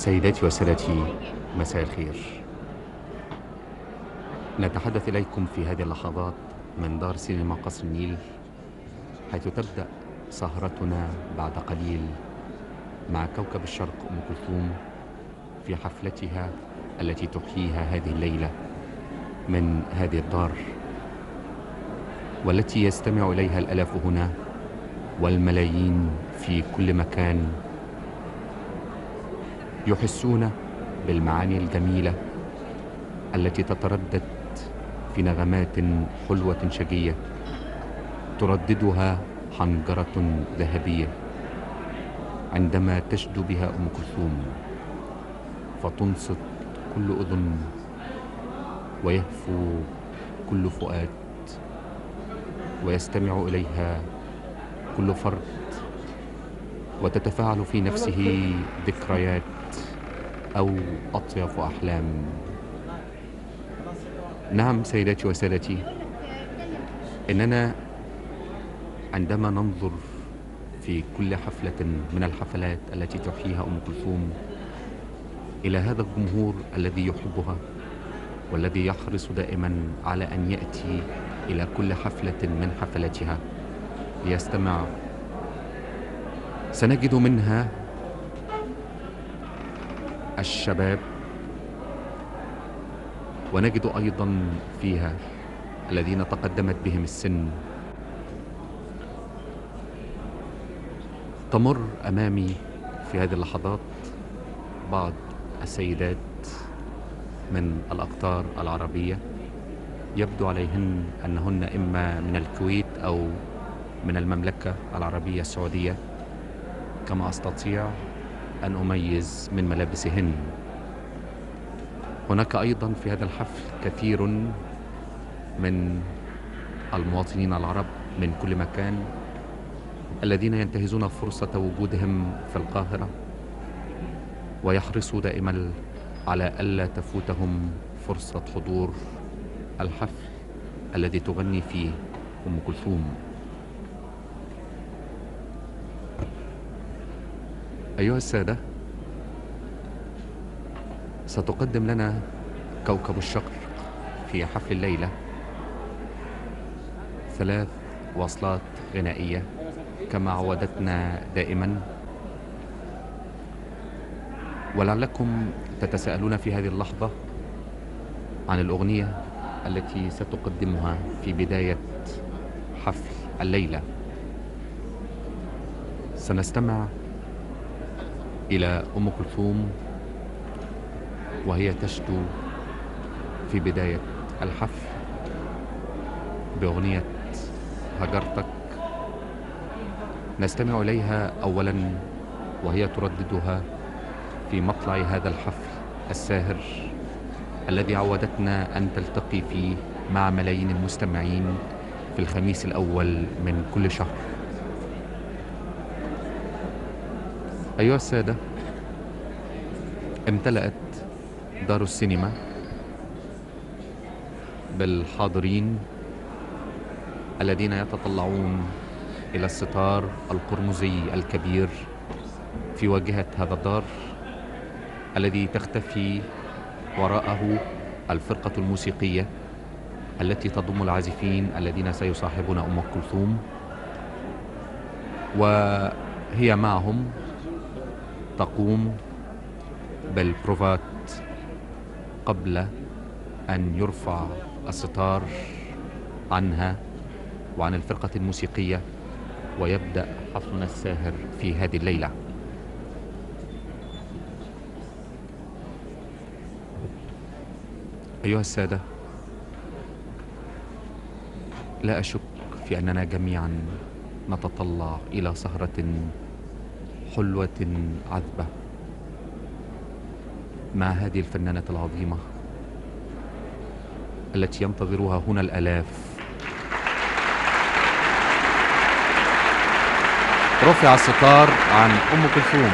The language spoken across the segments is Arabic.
سيداتي وسادتي، مساء الخير. نتحدث إليكم في هذه اللحظات من دار سينما قصر النيل، حيث تبدأ سهرتنا بعد قليل مع كوكب الشرق أم كلثوم في حفلتها التي تحييها هذه الليلة من هذه الدار، والتي يستمع إليها الآلاف هنا والملايين في كل مكان، يحسون بالمعاني الجميلة التي تتردد في نغمات حلوة شجية ترددها حنجرة ذهبية عندما تشدو بها أم كلثوم، فتنصت كل أذن ويهفو كل فؤاد ويستمع إليها كل فرد، وتتفاعل في نفسه ذكريات أو أطيف أحلام. نعم سيداتي وسادتي، إننا عندما ننظر في كل حفلة من الحفلات التي تحييها أم كلثوم إلى هذا الجمهور الذي يحبها والذي يحرص دائما على أن يأتي إلى كل حفلة من حفلاتها ليستمع، سنجد منها الشباب، ونجد أيضا فيها الذين تقدمت بهم السن. تمر أمامي في هذه اللحظات بعض السيدات من الأقطار العربية، يبدو عليهن أنهن إما من الكويت أو من المملكة العربية السعودية، كما أستطيع أن أميز من ملابسهن. هناك أيضا في هذا الحفل كثير من المواطنين العرب من كل مكان الذين ينتهزون فرصة وجودهم في القاهرة، ويحرصوا دائما على ألا تفوتهم فرصة حضور الحفل الذي تغني فيه أم كلثوم. أيها السادة، ستقدم لنا كوكب الشرق في حفل الليلة 3 وصلات غنائية كما عودتنا دائما، ولعلكم تتساءلون في هذه اللحظة عن الأغنية التي ستقدمها في بداية حفل الليلة. سنستمع إلى أم كلثوم وهي تشدو في بداية الحفل بأغنية هجرتك. نستمع إليها أولا وهي ترددها في مطلع هذا الحفل الساهر الذي عودتنا أن تلتقي فيه مع ملايين المستمعين في الخميس الأول من كل شهر. أيها السادة، امتلأت دار السينما بالحاضرين الذين يتطلعون إلى الستار القرمزي الكبير في واجهة هذا الدار الذي تختفي وراءه الفرقة الموسيقية التي تضم العازفين الذين سيصاحبون أم كلثوم، وهي معهم تقوم بالبروفات قبل أن يرفع الستار عنها وعن الفرقة الموسيقية ويبدأ حفلنا الساهر في هذه الليلة. أيها السادة، لا أشك في أننا جميعا نتطلع إلى سهرة حلوة عذبة مع هذه الفنانة العظيمة التي ينتظرها هنا الآلاف. رفع الستار عن أم كلثوم.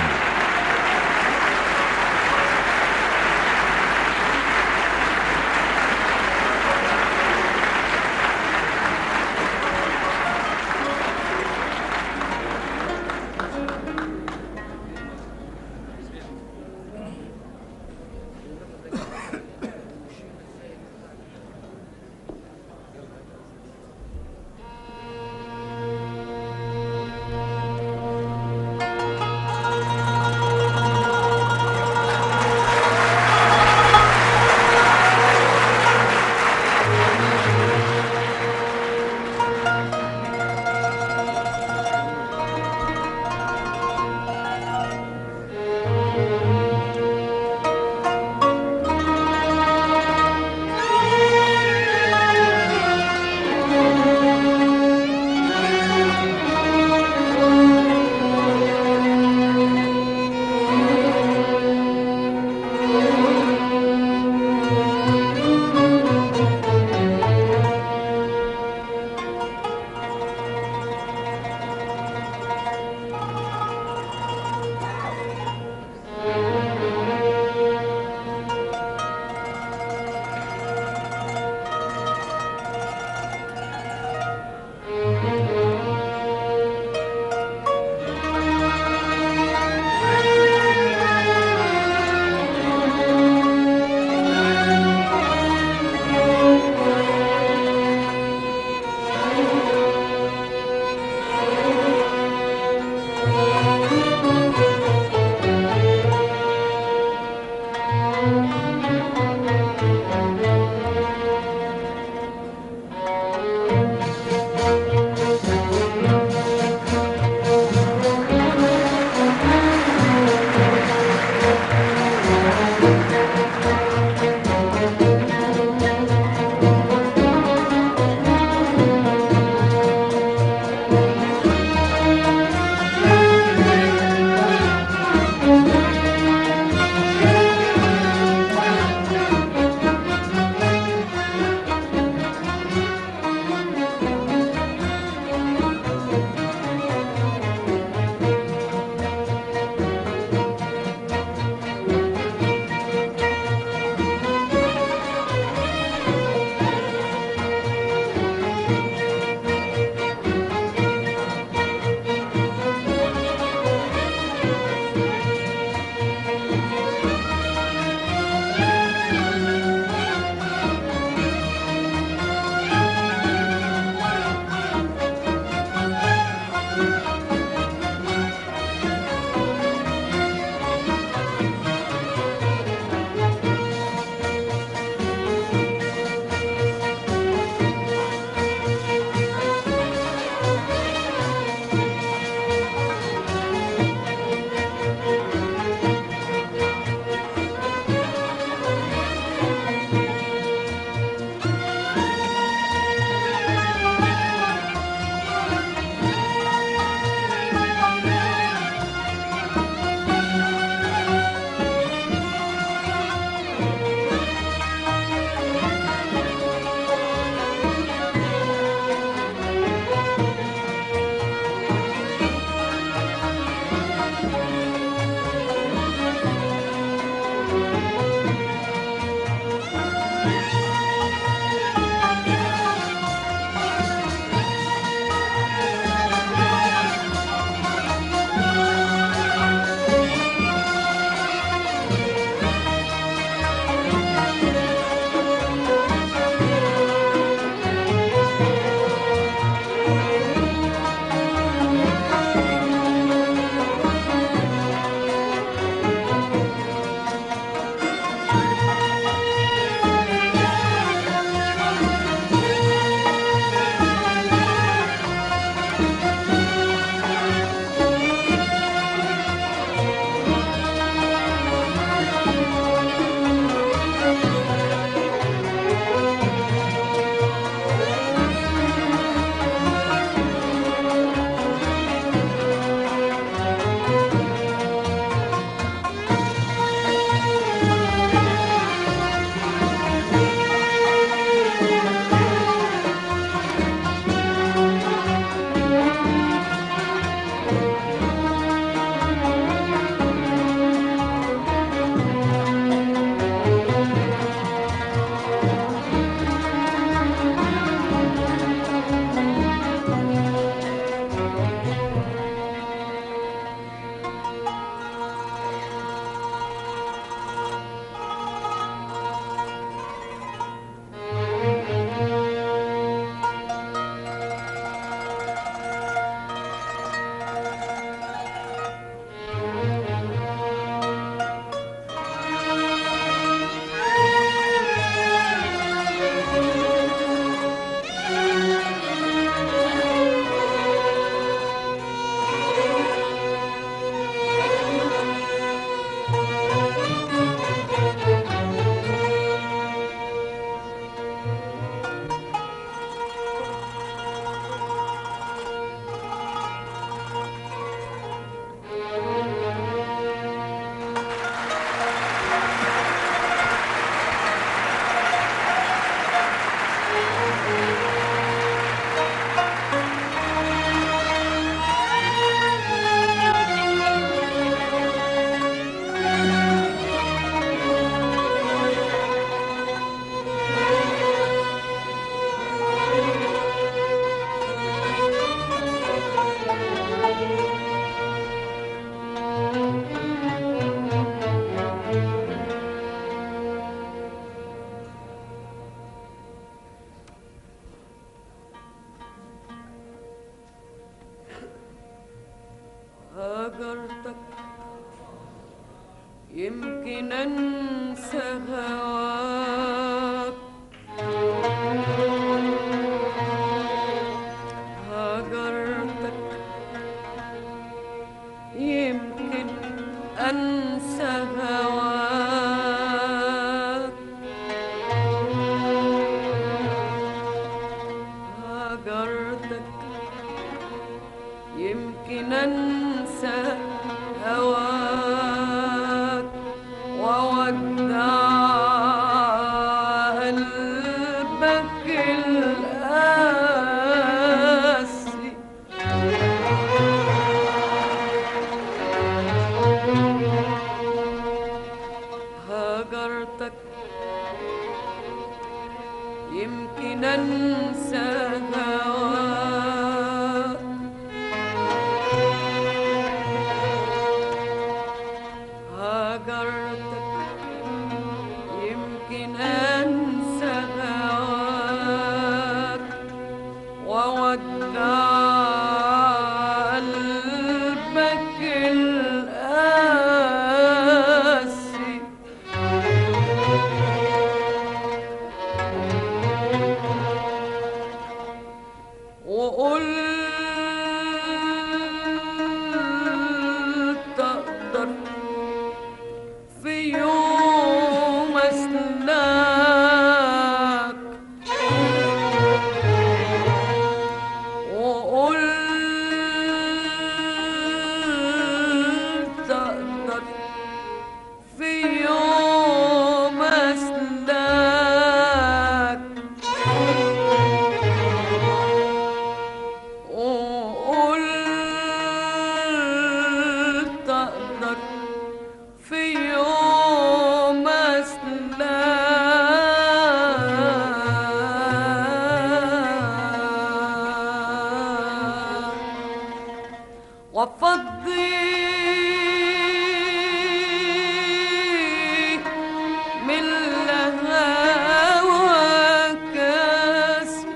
يمكن انسى هواك، هجرتك يمكن انسى هواك، هجرتك يمكن انسى هواك وودع قلبك القاسي. هجرتك يمكن انسى هواك، هجرتك يمكن انسى هواك وودع قلبك القاسي. وقلت اقدر في يوم اسلاك، وقلت اقدر في يوم اسلاك، وقلت اقدر في يوم اسلاك وافضي من الهوى كاسي.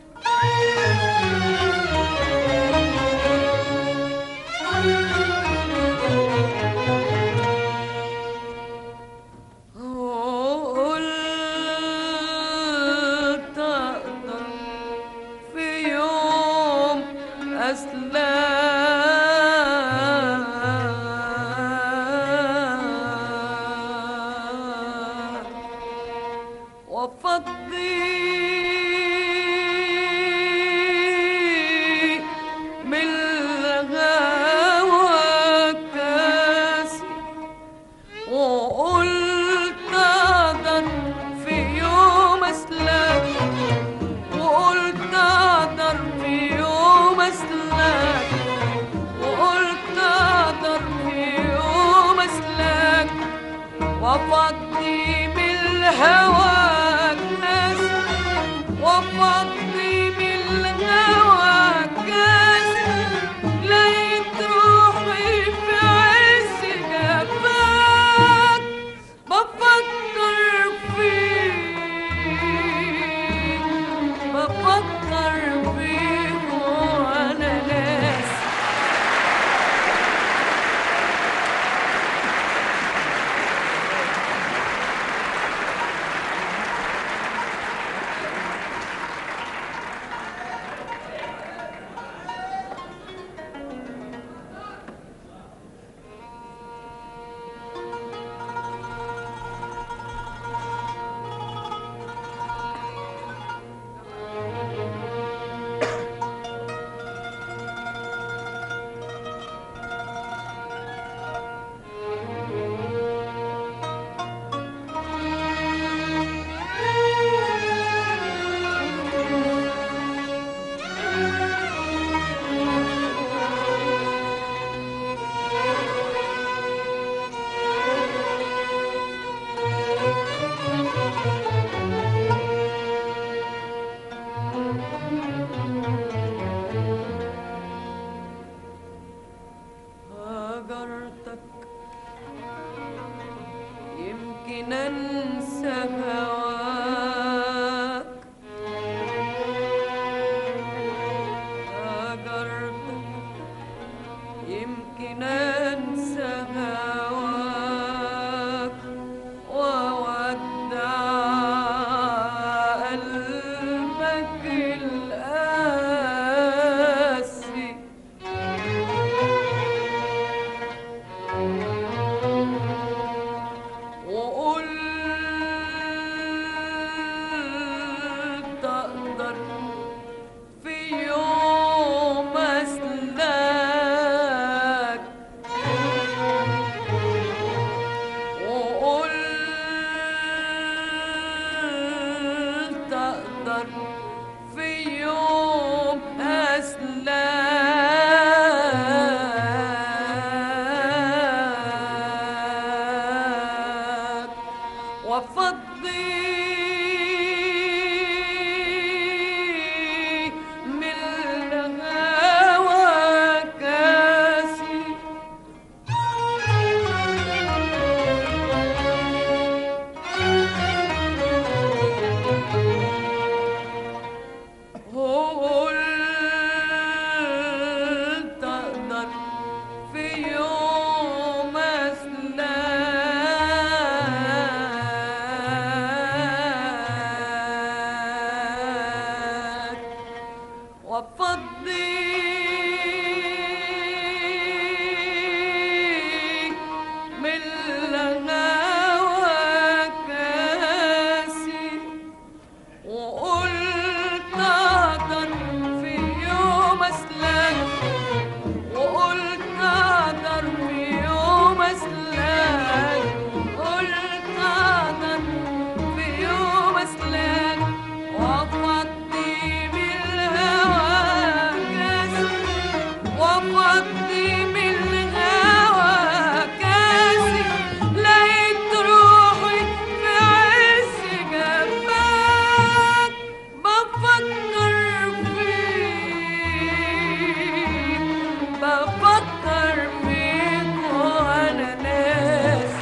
قلت اقدر في يوم اسلاك وافضي من الهوى كاسي. وقلت اقدر في يوم اسلاك، وقلت اقدر في يوم اسلاك، وقلت اقدر في يوم اسلاك وافضي من الهوى كاس، وافضي من الهوى كاس. لقيت روحي في عز جفاك بفكر فيك، بفكر فيك وانا ناسي. هجرتك يمكن انسى هواك، هجرتك يمكن انسى هواك وافضي من الهوى كاسي. قلت اقدر في يوم اسلاك وافضي من الهوى كاسي. وقلت اقدر في يوم اسلاك وقلت اقدر في يوم اسلاك قلت اقدر في يوم اسلاك وافضي من الهوى كاسي وافضي من الهوى كاسي. لقيت روحي في عز جفاك بفكر فيك بفكر فيك وانا ناسي.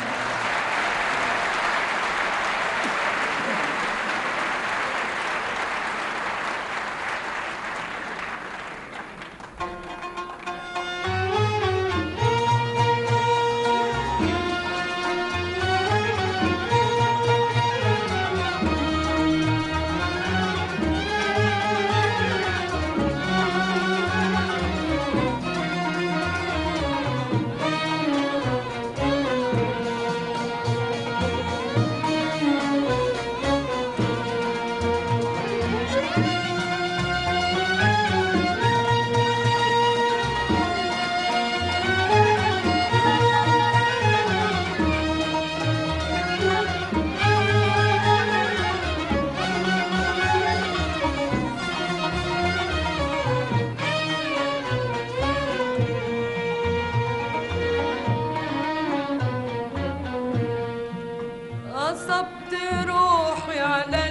غصبت روحي على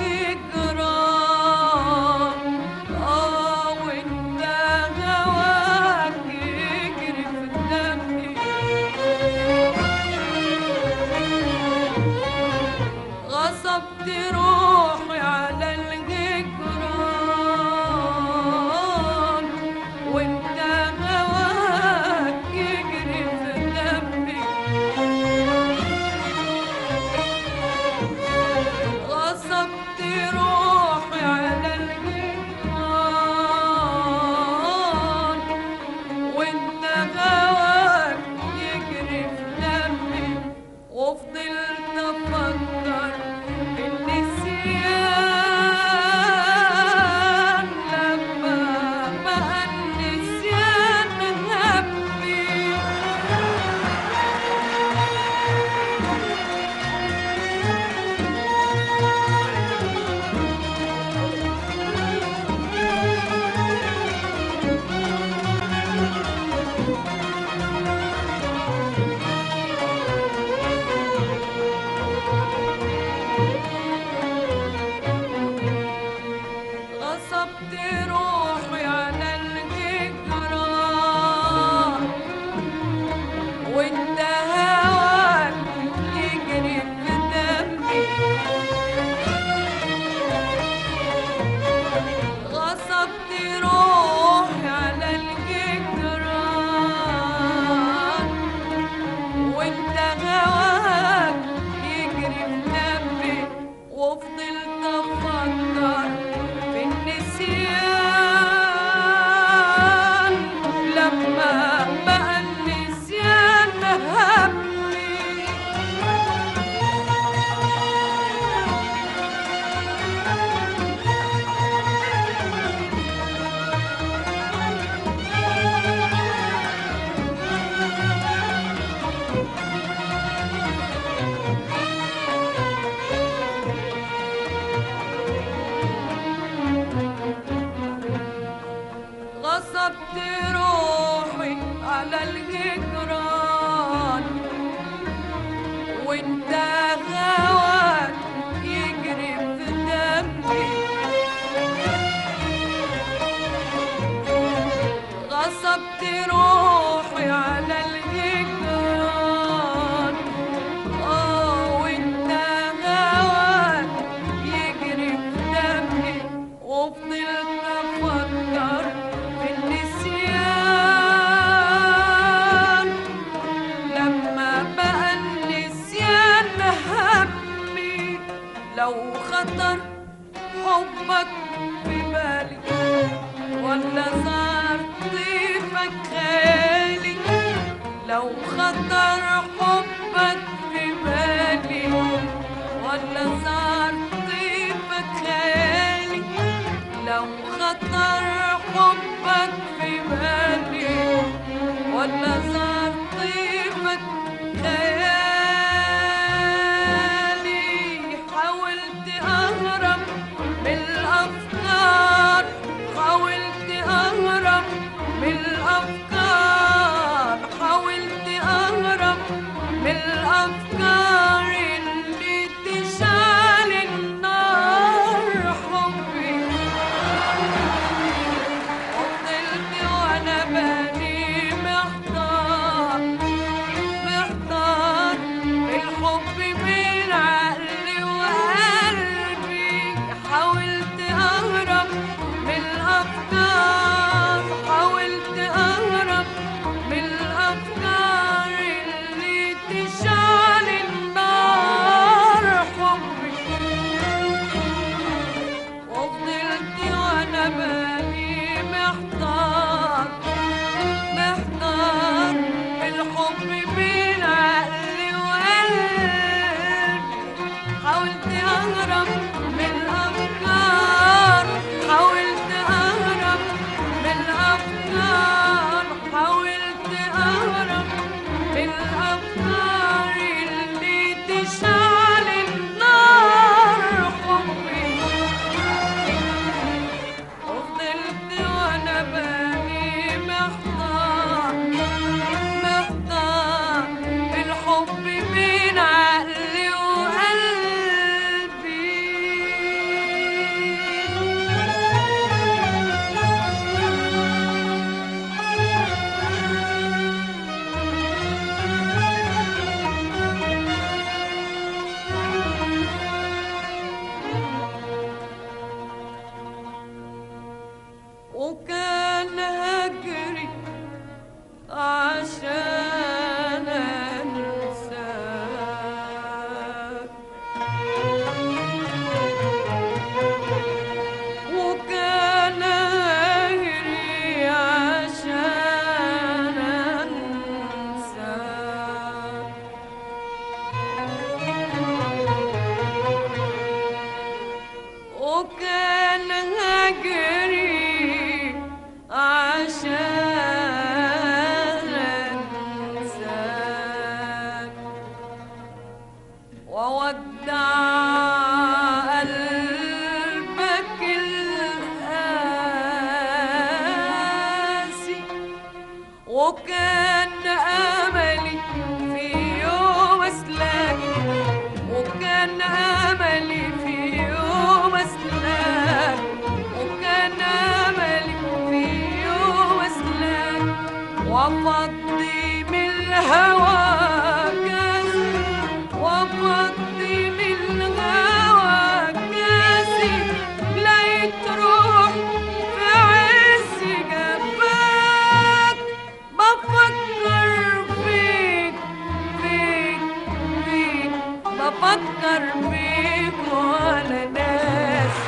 الهجران وانت هواك يجري في دمي. غصبت روحي على الهجران وانت هواك يجري في دمي. غصبت روحي على الهجران وانت هواك يجري في دمي. وفضلت افكر النسيان لما بقى النسيان همي. غصبت روحي على الهجران وانت هواك يجري في دمي. غصبت روحي على الهجران وانت هواك يجري في دمي. وفضلت افكر في النسيان لما بقى النسيان همي. غصبت روحي على الهجران وانت غوى لو خطر حبك في بالي ولا صار طيفك خالي، لو خطر حبك في بالي ولا صار طيفك خالي، لو خطر حبك في بالي ولا صار طيفك خيالي، حاولت أهرب من الأفكار، حاولت أهرب من الأفكار، حاولت أهرب من الأفكار اللي تشعل النار حبي، وفضلت وأنا بالي محتار محتار، الحب بين عقلي وقلبي، حاولت أهرب من الأفكار، حاولت أهرب من الأفكار اللي تشعل النار حبي، وفضلت وأنا بالي محتار محتار، الحب بين عقلي وقلبي، حاولت أهرب من الأفكار، حاولت أهرب من الأفكار، حاولت أهرب من الأفكار اللي تشعل النار حبي، وفضلت وأنا بالي محتار محتار، الحب بين عقلي وقلبي. وكان هجري عشان أنساك، وكان هجري عشان أنساك، وكان هجري عشان أنساك، وودع قلبك القاسي، وكان أملي في يوم أسلاك، وكان أملي في يوم أسلاك، وكان أملي في يوم أسلاك، وأفضي من الهوى كاسي، وأفضي من الهوى كاسي، لقيت روح في عز جفاك، بفكر فيك فيك فيك، بفكر فيك وأنا ناسي.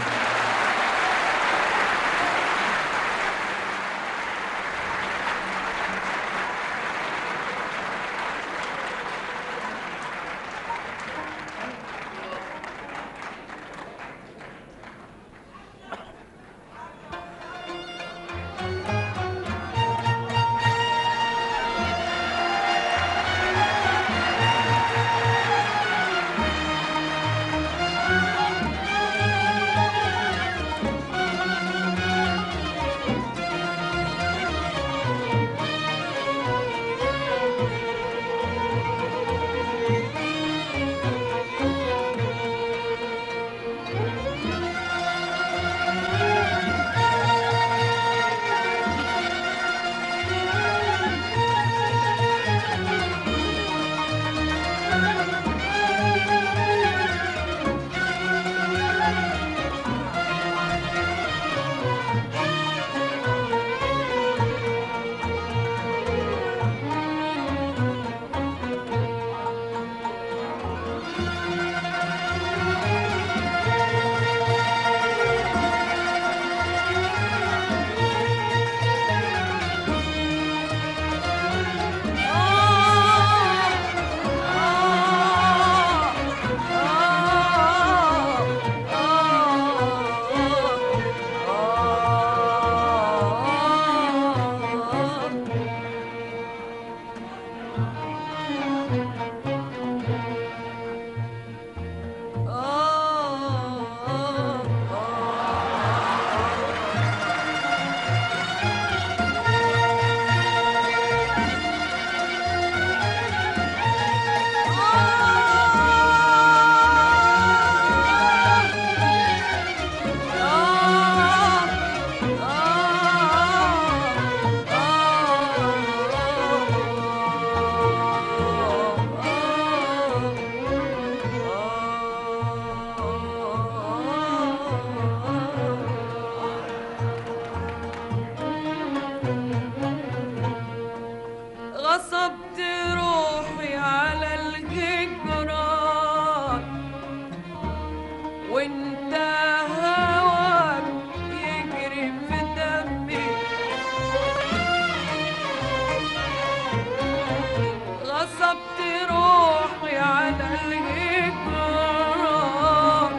الهجران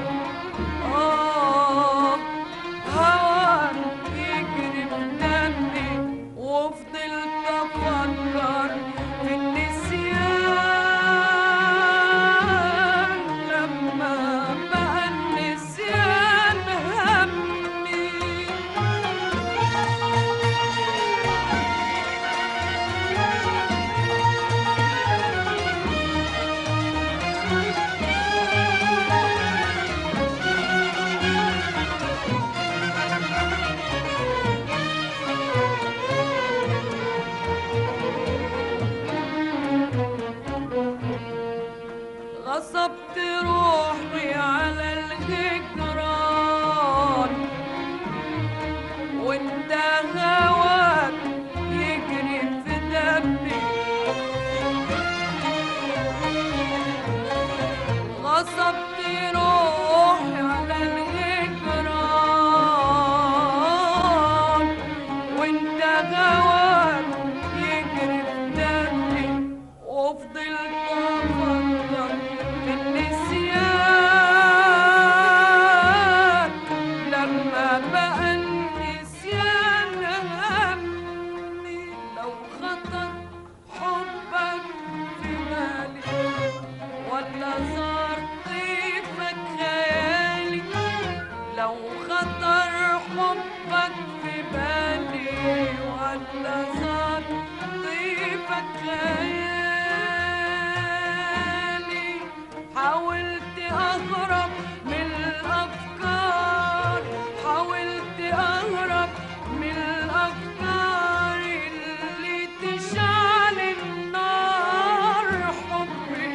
هوا يجري بدمي وفضلت أفكر في النسيان لما بقى النسيان همي غصبت روحي على الهجران وانت هواك يجري في دمي غصبت روحي على الهجران وانت هواك يجري في دمي وفضلت افكر في النسيان لما بقى النسيان همي لو خطر حبك في بالي ولا صار طيفك خيالي لو خطر حبك في بالي ولا صار طيفك خيالي حاولت أهرب من الأفكار حاولت أهرب من الأفكار اللي تشعل النار حبي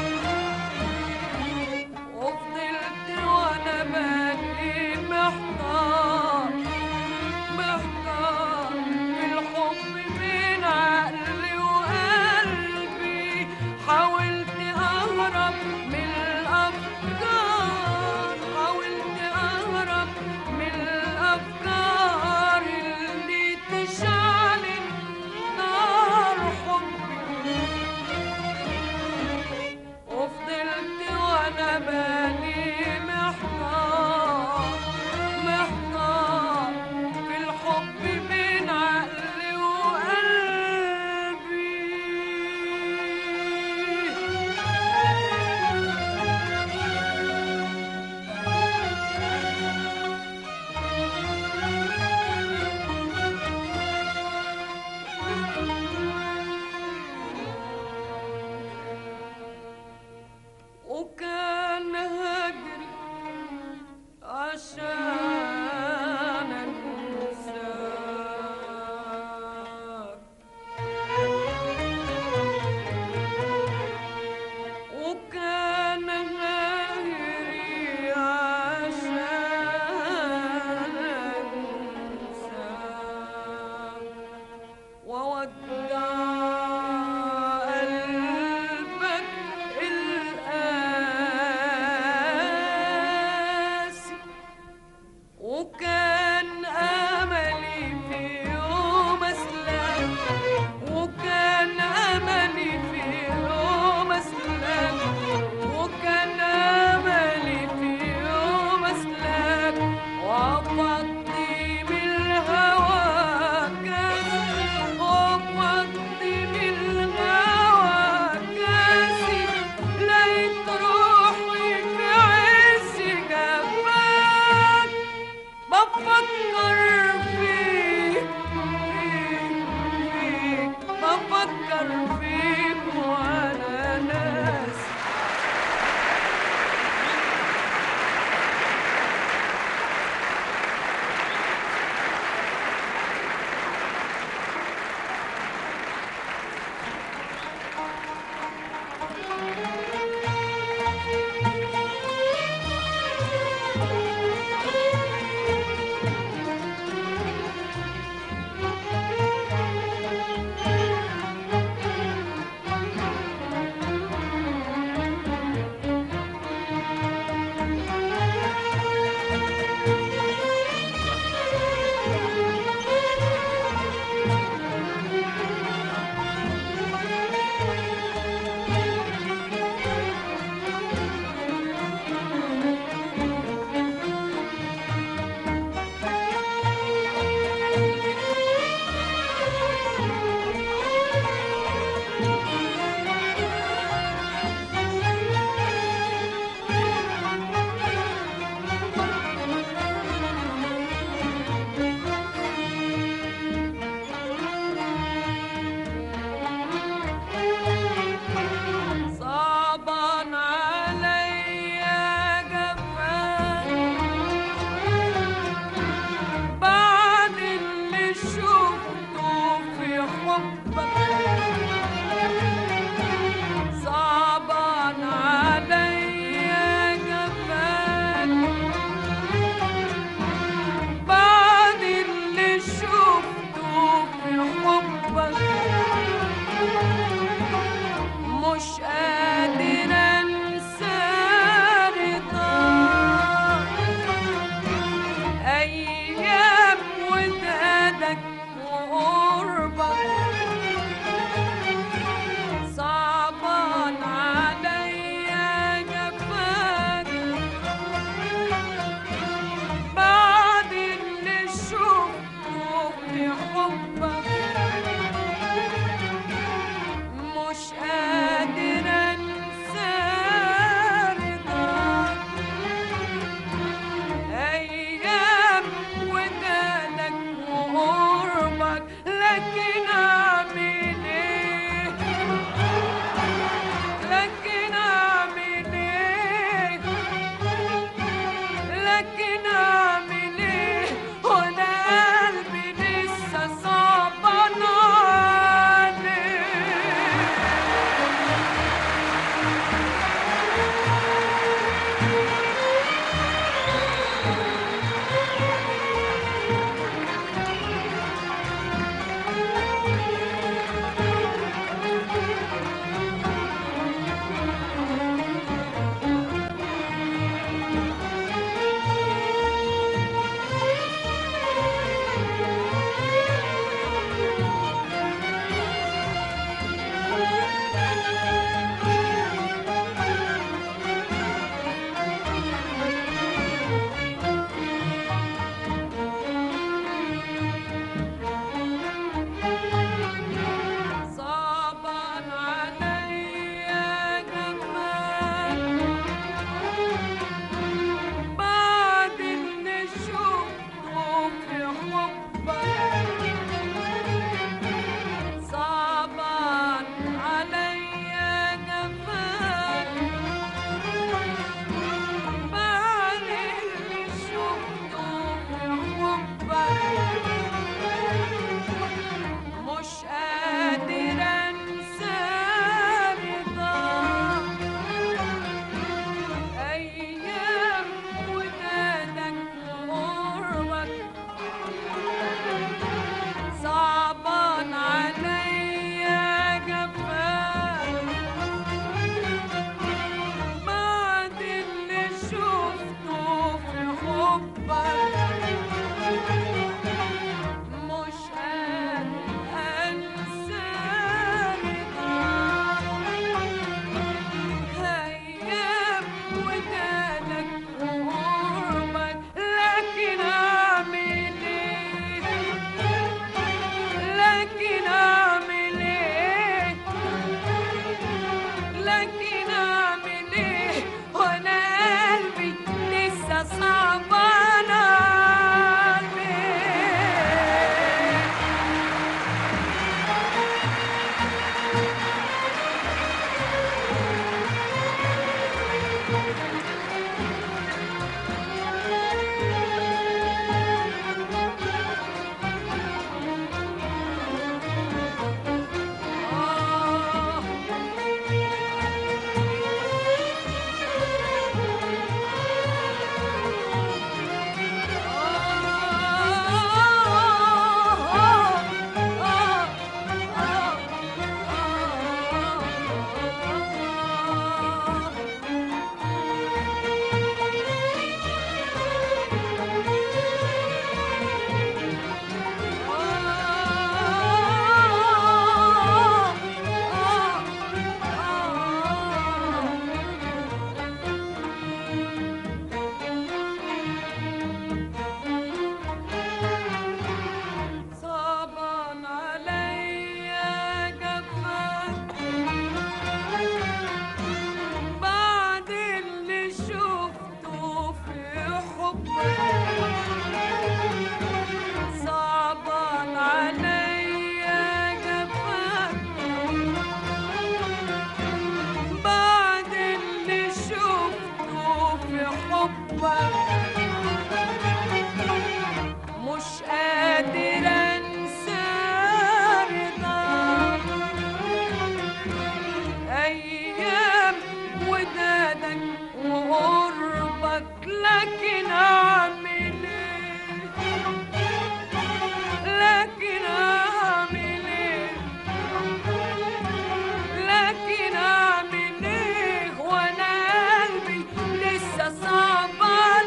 وفضلت وأنا بالي محتار محتار في الحب بين عقلي وقلبي حاولت أهرب من الأفكار حاولت أهرب من الأفكار اللي تشعل النار حبي وفضلت وأنا بالي محتار محتار في الحب بين عقلي وقلبي وكان هجري عشان انساك وكان هجري عشان انساك وودع قلبك الآن في حبك مش قادر انسى رضاك ايام ودادك وقربك لكن اعمل ايه لكن اعمل ايه لكن اعمل ايه وانا قلبي لسه صعبان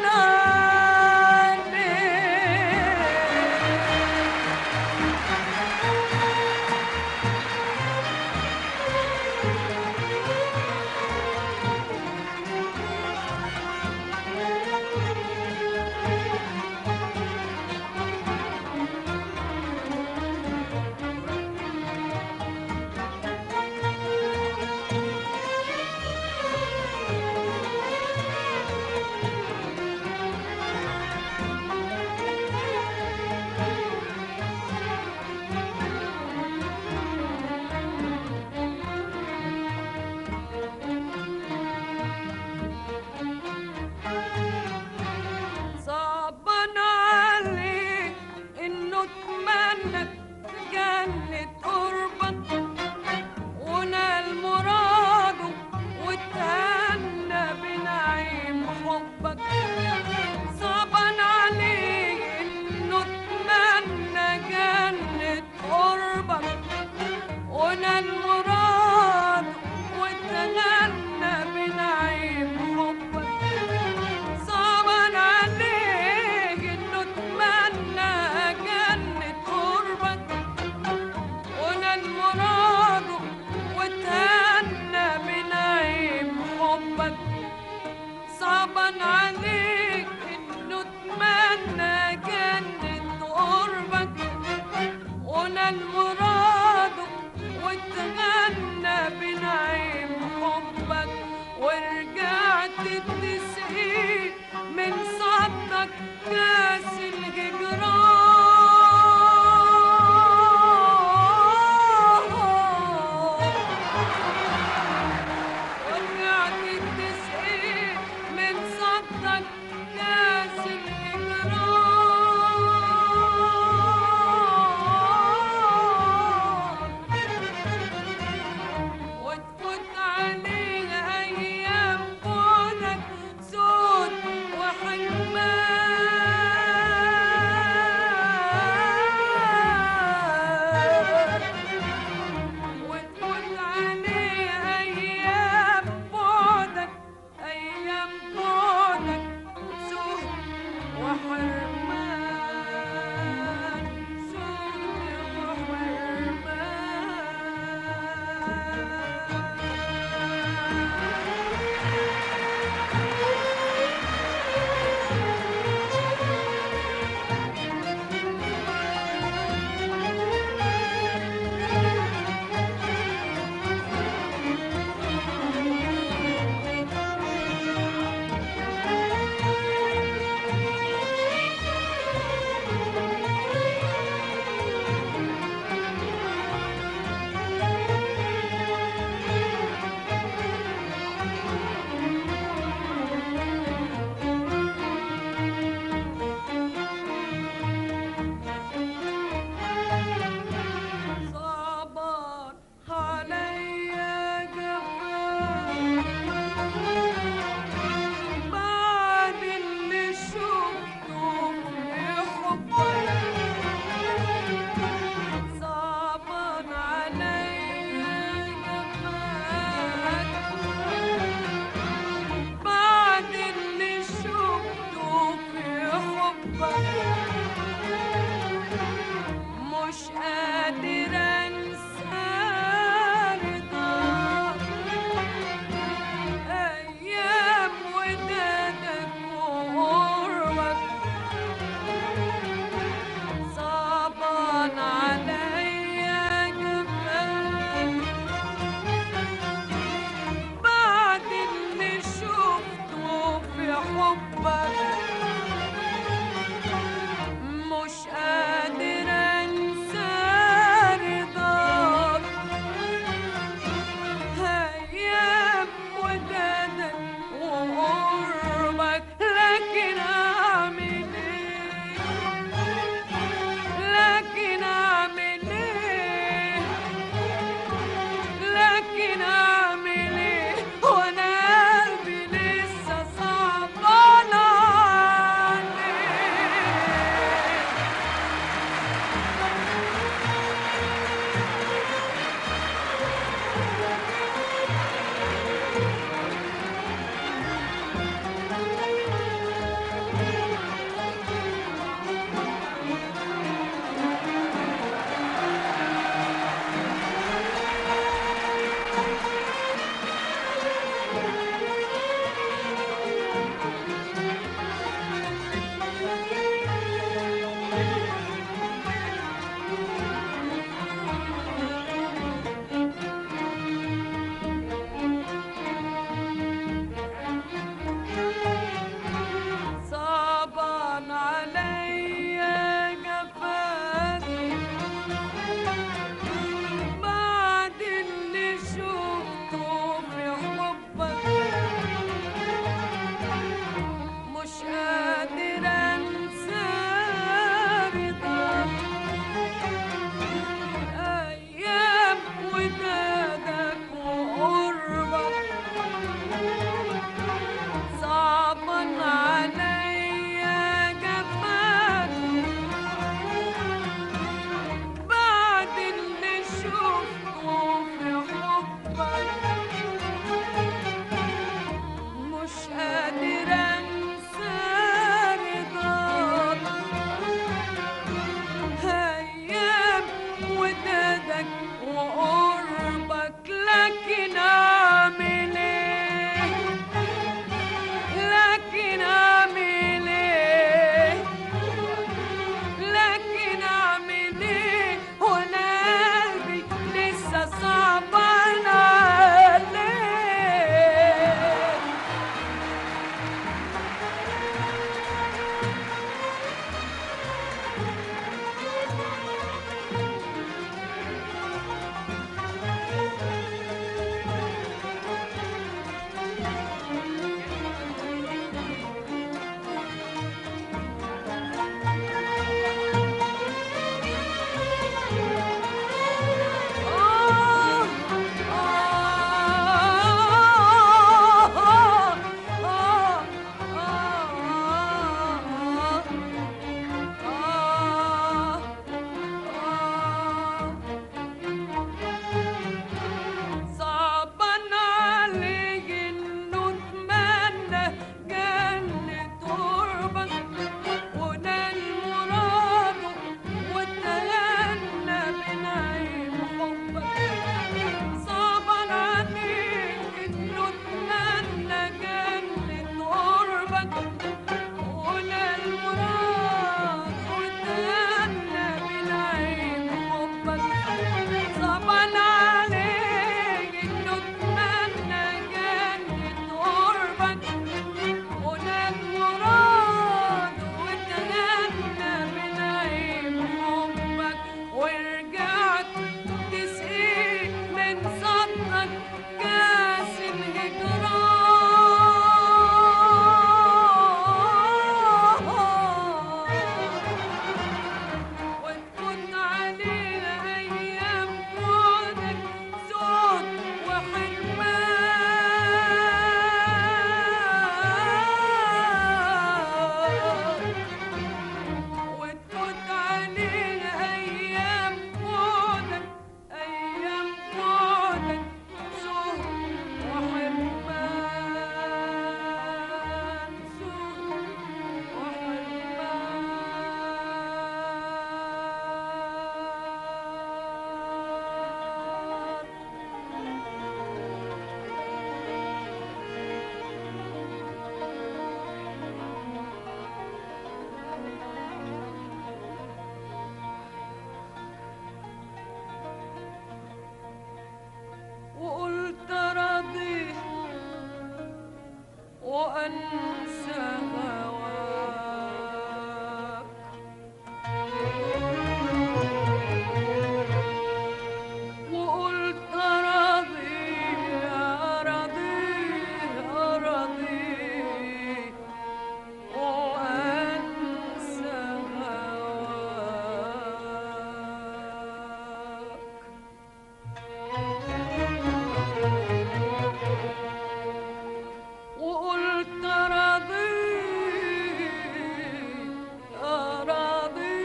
صعبان عليك انه اتمنى جنة قربك ونال مراده واتهنى بنعيم حبك صعبان عليك انه اتمنى جنة قربك ونال مراده واتهنى بنعيم حبك صعبان عليك انه اتمنى جنة قربك ونال مراده واتهنى بنعيم حبك صعبان عليك انه اتمنى جنة قربك ونال مراده واتغنى بنعيم حبك ورجعت تسقي من صدك كاس الهجران ورجعت تسقي من صدك كاس الهجران وتفوت عليها ايام بعدك سود وحرمان وتفوت عليها ايام بعدك سود وحرمان سود صبر عليا جفاك بعد اللي شفته في حبك صبر عليا جفاك بعد اللي شفته في حبك مش قادر انسى رضاك ايام ودادك وقربك صعبان عليا جفاك بعد اللي شفته في حبك مش قادر انسى رضاك ايام ودادك وقربك وأنسى هواك. وقلت أراضي أراضي أراضي وأنسى هواك. وقلت أراضي أراضي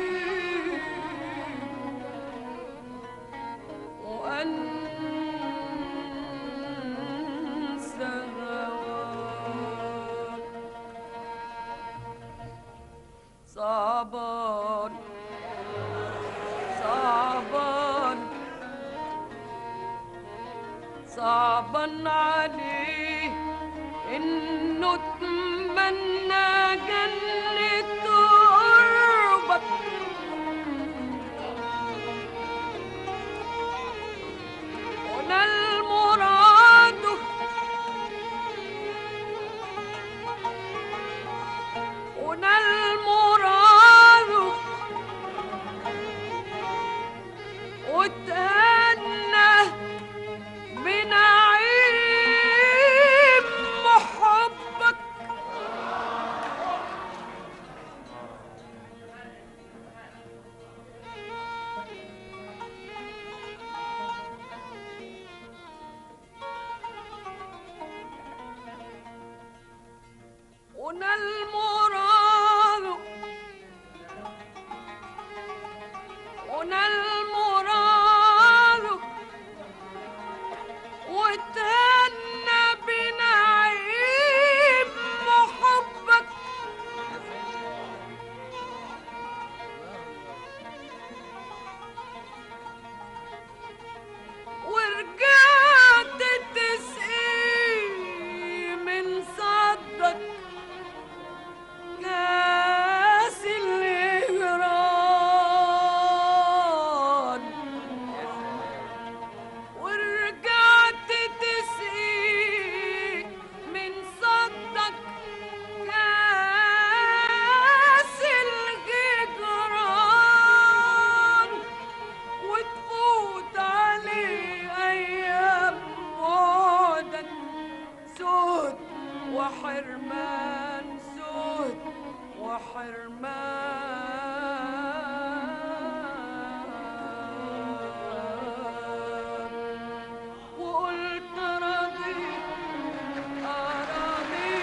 وأنسى هواك. صعبان صعبان صعبان عليه إنه اتمنى جنة قربك. ونال مراده ونال مراده وتهنى بنعيم محبك. ونال مراده ونال مراده وتهنى بنعيم محبك. ورجعت تسقي من صدك كاس الهجران. ورجعت تسقي من صدك كاس الهجران. وتفوت عليه أيام بعدك سود وحرمان سود وحرمان. وقلت أراضي أراضي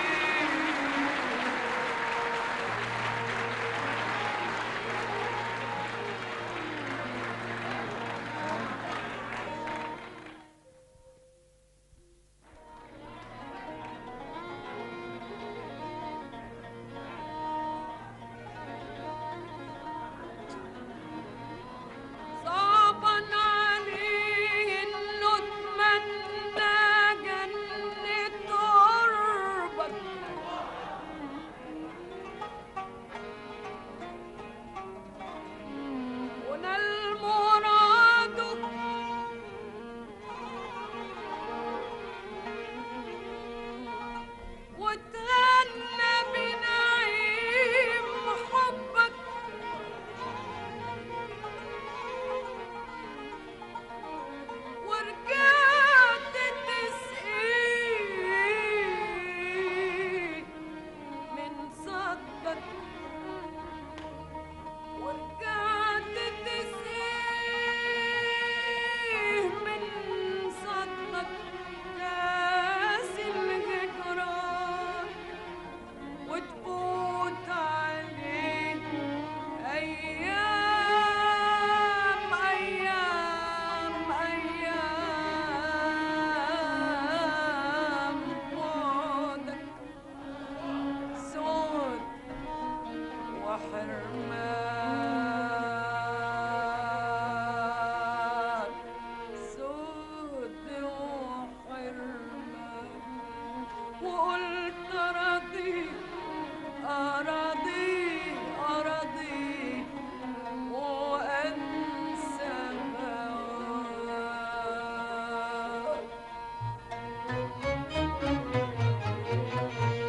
صعبا عليه إنه اتمنى جنة قربك. ونال مراده وتهنى بنعيم حبك. ورجعت تسقي من صدك. ورجعت تسقي من صدك كاس الهجران. وتفوت عليك أيام أيام أيام بعدك سود وحرمان سود وحرمان. وقلت أراضي أراضي أراضي وأنسى هواك.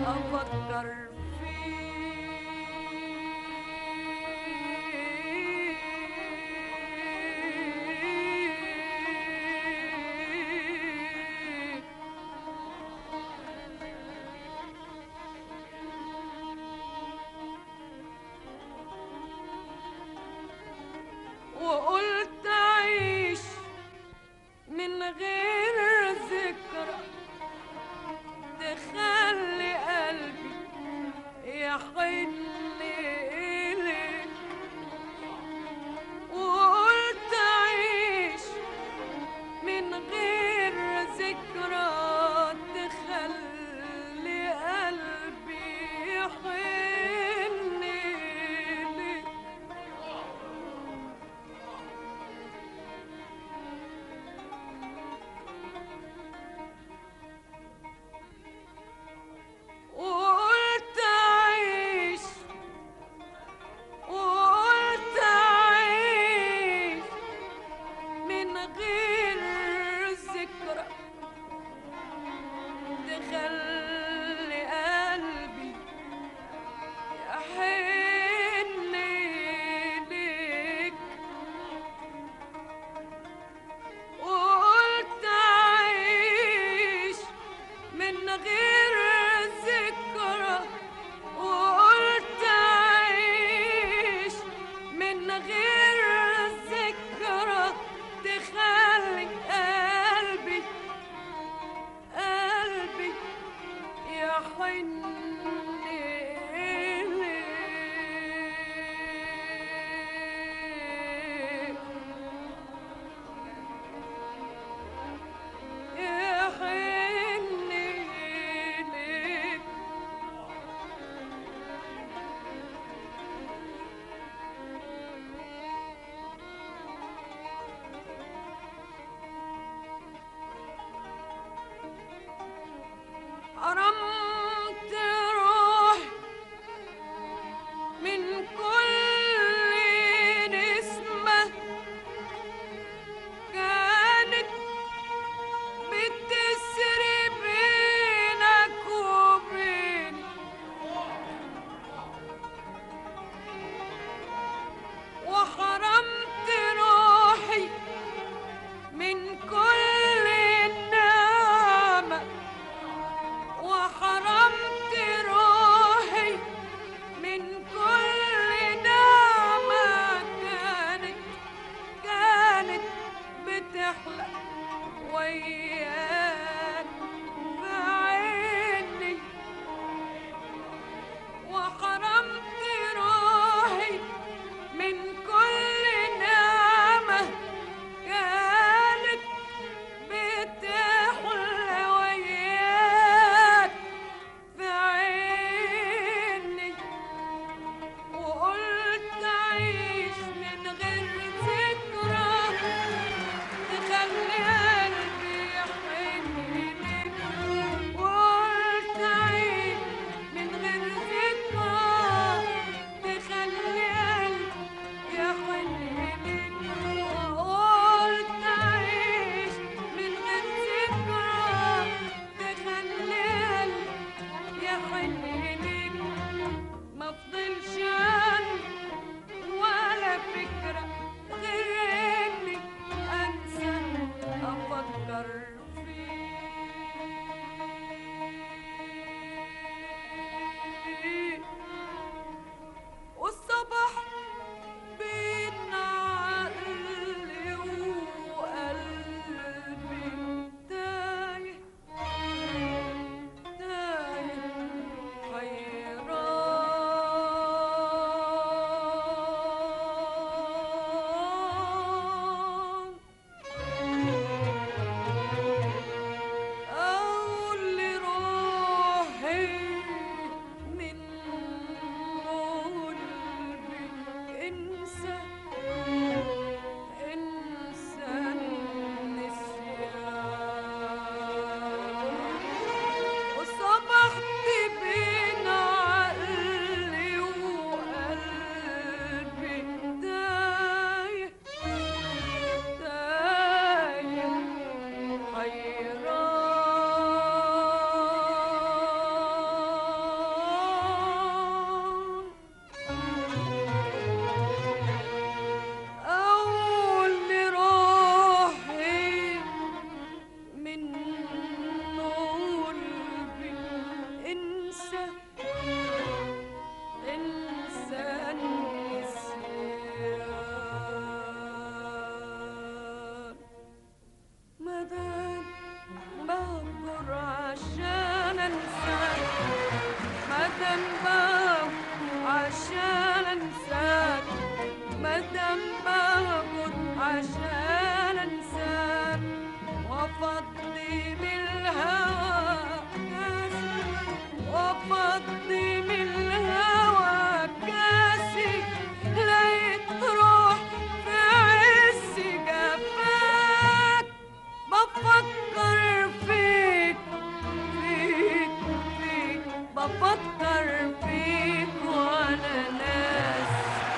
أفكر فيك وقلت أعيش من غير ذكرى تخلي قلبي يحن إليك، وقلت أعيش من غير ذكرى تخلي قلبي يحن إليك. وقلت أعيش وقلت أعيش من غير ذكرى تخلي قلبي يحن إليك، وقلت أعيش من غير ذكرى، وقلت أعيش من غير ذكرى تخلي قلبي يحن إليك، يحن إليك. حرمت مادام بهجر عشان انساك، مادام بهجر عشان انساك، وافضي من الهوى كاسي، وافضي من الهوى كاسي، لقيت روح في عز جفاك، بفكر فيك فيك فيك، بفكر فيك وانا ناس.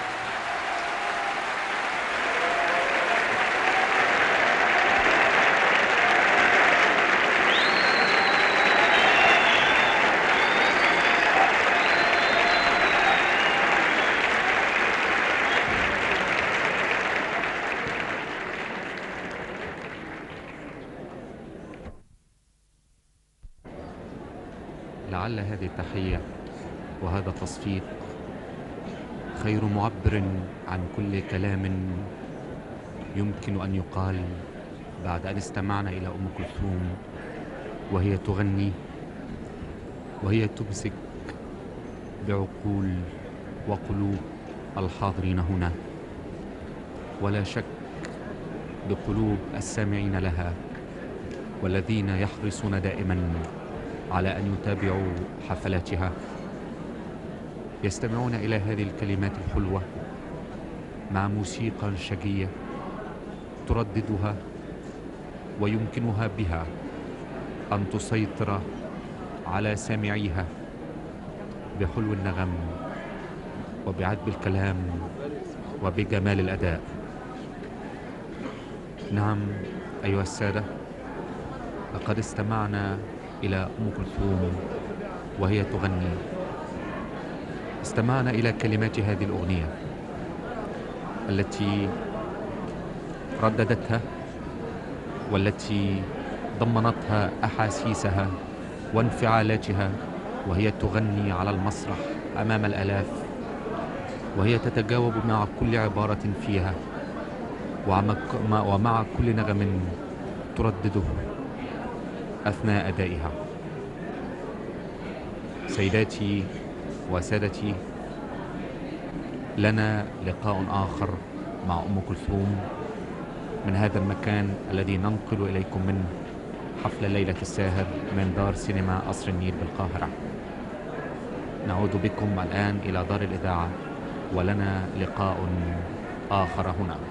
لعل هذه التحية وهذا التصفيق خير معبر عن كل كلام يمكن أن يقال بعد أن استمعنا إلى أم كلثوم وهي تغني، وهي تمسك بعقول وقلوب الحاضرين هنا، ولا شك بقلوب السامعين لها والذين يحرصون دائما على أن يتابعوا حفلاتها، يستمعون إلى هذه الكلمات الحلوة مع موسيقى شجية ترددها ويمكنها بها أن تسيطر على سامعيها بحلو النغم وبعذب الكلام وبجمال الأداء. نعم أيها السادة، لقد استمعنا إلى أم كلثوم وهي تغني، استمعنا إلى كلمات هذه الأغنية التي رددتها والتي ضمنتها أحاسيسها وانفعالاتها وهي تغني على المسرح أمام الآلاف، وهي تتجاوب مع كل عبارة فيها ومع كل نغم تردده أثناء أدائها. سيداتي وسادتي، لنا لقاء آخر مع أم كلثوم من هذا المكان الذي ننقل إليكم منه حفل ليلة الساهر من دار سينما قصر النيل بالقاهرة. نعود بكم الآن إلى دار الإذاعة ولنا لقاء آخر هنا.